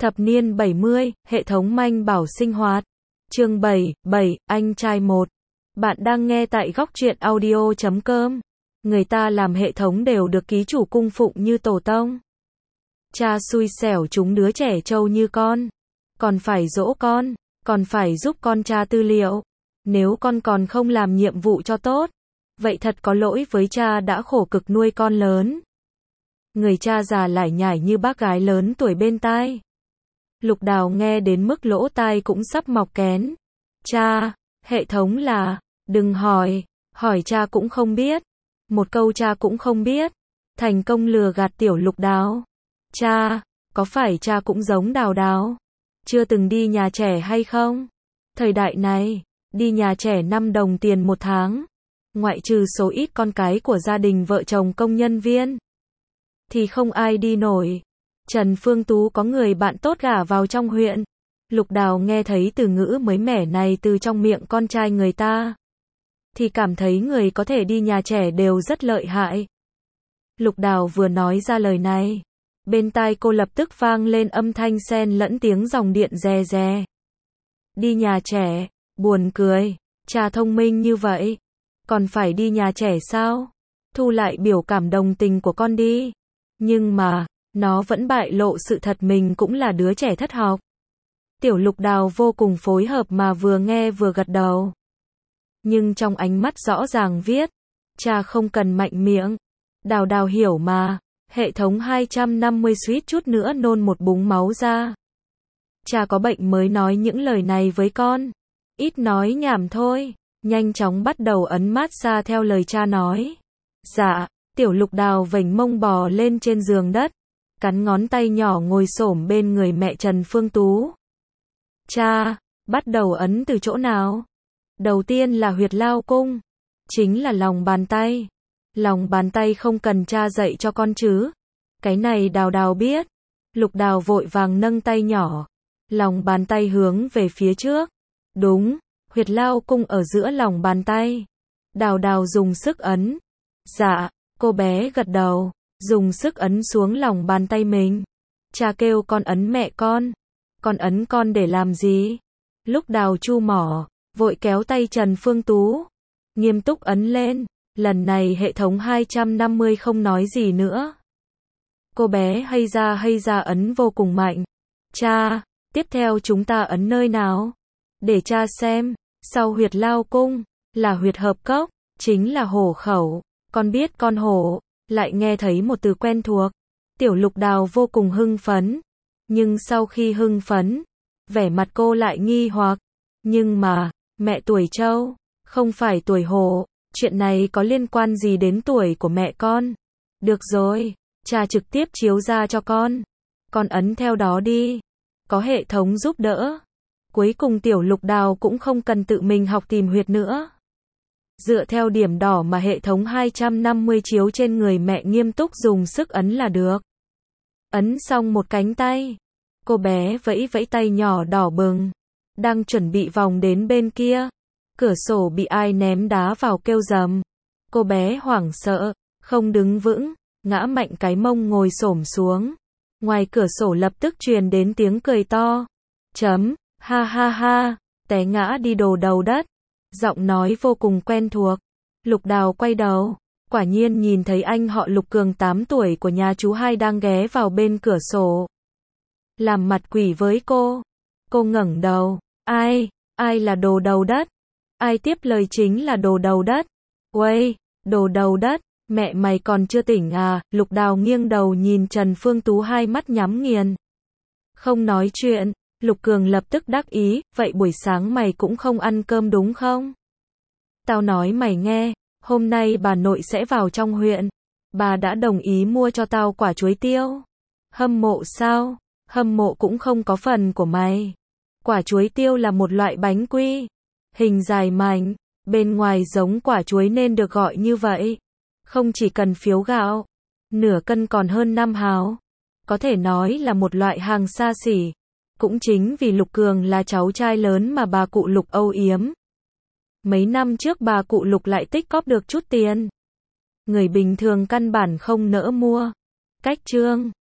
Thập niên 70, hệ thống manh bảo sinh hoạt. Chương 7, anh trai 1. Bạn đang nghe tại góc truyện audio.com. Người ta làm hệ thống đều được ký chủ cung phụng như tổ tông. Cha xui xẻo chúng đứa trẻ trâu như con. Còn phải dỗ con, còn phải giúp con tra tư liệu. Nếu con còn không làm nhiệm vụ cho tốt, vậy thật có lỗi với cha đã khổ cực nuôi con lớn. Người cha già lải nhải như bác gái lớn tuổi bên tai. Lục Đào nghe đến mức lỗ tai cũng sắp mọc kén. Cha, hệ thống là, đừng hỏi, hỏi cha cũng không biết. Một câu cha cũng không biết. Thành công lừa gạt tiểu Lục Đào. Cha, có phải cha cũng giống Đào Đào? Chưa từng đi nhà trẻ hay không? Thời đại này, đi nhà trẻ 5 đồng tiền một tháng. Ngoại trừ số ít con cái của gia đình vợ chồng công nhân viên, thì không ai đi nổi. Trần Phương Tú có người bạn tốt gả vào trong huyện. Lục Đào nghe thấy từ ngữ mới mẻ này từ trong miệng con trai người ta, thì cảm thấy người có thể đi nhà trẻ đều rất lợi hại. Lục Đào vừa nói ra lời này, bên tai cô lập tức vang lên âm thanh xen lẫn tiếng dòng điện rè rè. Đi nhà trẻ, buồn cười, cha thông minh như vậy, còn phải đi nhà trẻ sao? Thu lại biểu cảm đồng tình của con đi. Nhưng mà, nó vẫn bại lộ sự thật mình cũng là đứa trẻ thất học. Tiểu Lục Đào vô cùng phối hợp mà vừa nghe vừa gật đầu. Nhưng trong ánh mắt rõ ràng viết, cha không cần mạnh miệng. Đào Đào hiểu mà, hệ thống 250 suýt chút nữa nôn một búng máu ra. Cha có bệnh mới nói những lời này với con. Ít nói nhảm thôi, nhanh chóng bắt đầu ấn massage theo lời cha nói. Dạ, Tiểu Lục Đào vểnh mông bò lên trên giường đất, cắn ngón tay nhỏ ngồi xổm bên người mẹ Trần Phương Tú. Cha, bắt đầu ấn từ chỗ nào? Đầu tiên là huyệt lao cung, chính là lòng bàn tay. Lòng bàn tay không cần cha dạy cho con chứ? Cái này Đào Đào biết. Lục Đào vội vàng nâng tay nhỏ, lòng bàn tay hướng về phía trước. Đúng, huyệt lao cung ở giữa lòng bàn tay. Đào Đào dùng sức ấn. Dạ, cô bé gật đầu, dùng sức ấn xuống lòng bàn tay mình. Cha kêu con ấn mẹ con. Con ấn con để làm gì? Lúc Đào chu mỏ, vội kéo tay Trần Phương Tú, nghiêm túc ấn lên. Lần này hệ thống 250 không nói gì nữa. Cô bé hay ra ấn vô cùng mạnh. Cha, tiếp theo chúng ta ấn nơi nào? Để cha xem. Sau huyệt lao cung, là huyệt hợp cốc, chính là hổ khẩu. Con biết con hổ, lại nghe thấy một từ quen thuộc. Tiểu Lục Đào vô cùng hưng phấn. Nhưng sau khi hưng phấn, vẻ mặt cô lại nghi hoặc. Nhưng mà, mẹ tuổi trâu, không phải tuổi hổ. Chuyện này có liên quan gì đến tuổi của mẹ con? Được rồi, cha trực tiếp chiếu ra cho con. Con ấn theo đó đi. Có hệ thống giúp đỡ. Cuối cùng Tiểu Lục Đào cũng không cần tự mình học tìm huyệt nữa. Dựa theo điểm đỏ mà hệ thống 250 chiếu trên người mẹ nghiêm túc dùng sức ấn là được. Ấn xong một cánh tay, cô bé vẫy vẫy tay nhỏ đỏ bừng, đang chuẩn bị vòng đến bên kia. Cửa sổ bị ai ném đá vào kêu rầm. Cô bé hoảng sợ, không đứng vững, ngã mạnh cái mông ngồi xổm xuống. Ngoài cửa sổ lập tức truyền đến tiếng cười to. Ha ha ha, té ngã đi đồ đầu đất. Giọng nói vô cùng quen thuộc. Lục Đào quay đầu, quả nhiên nhìn thấy anh họ Lục Cường 8 tuổi của nhà chú hai đang ghé vào bên cửa sổ, làm mặt quỷ với cô. Cô ngẩng đầu, ai là đồ đầu đất? Ai tiếp lời chính là đồ đầu đất. Uầy, đồ đầu đất, mẹ mày còn chưa tỉnh à? Lục Đào nghiêng đầu nhìn Trần Phương Tú hai mắt nhắm nghiền. Không nói chuyện. Lục Cường lập tức đắc ý, vậy buổi sáng mày cũng không ăn cơm đúng không? Tao nói mày nghe, hôm nay bà nội sẽ vào trong huyện. Bà đã đồng ý mua cho tao quả chuối tiêu. Hâm mộ sao? Hâm mộ cũng không có phần của mày. Quả chuối tiêu là một loại bánh quy, hình dài mảnh, bên ngoài giống quả chuối nên được gọi như vậy. Không chỉ cần phiếu gạo, nửa cân còn hơn 5 hào. Có thể nói là một loại hàng xa xỉ. Cũng chính vì Lục Cường là cháu trai lớn mà bà cụ Lục âu yếm. Mấy năm trước bà cụ Lục lại tích cóp được chút tiền. Người bình thường căn bản không nỡ mua. Cách chương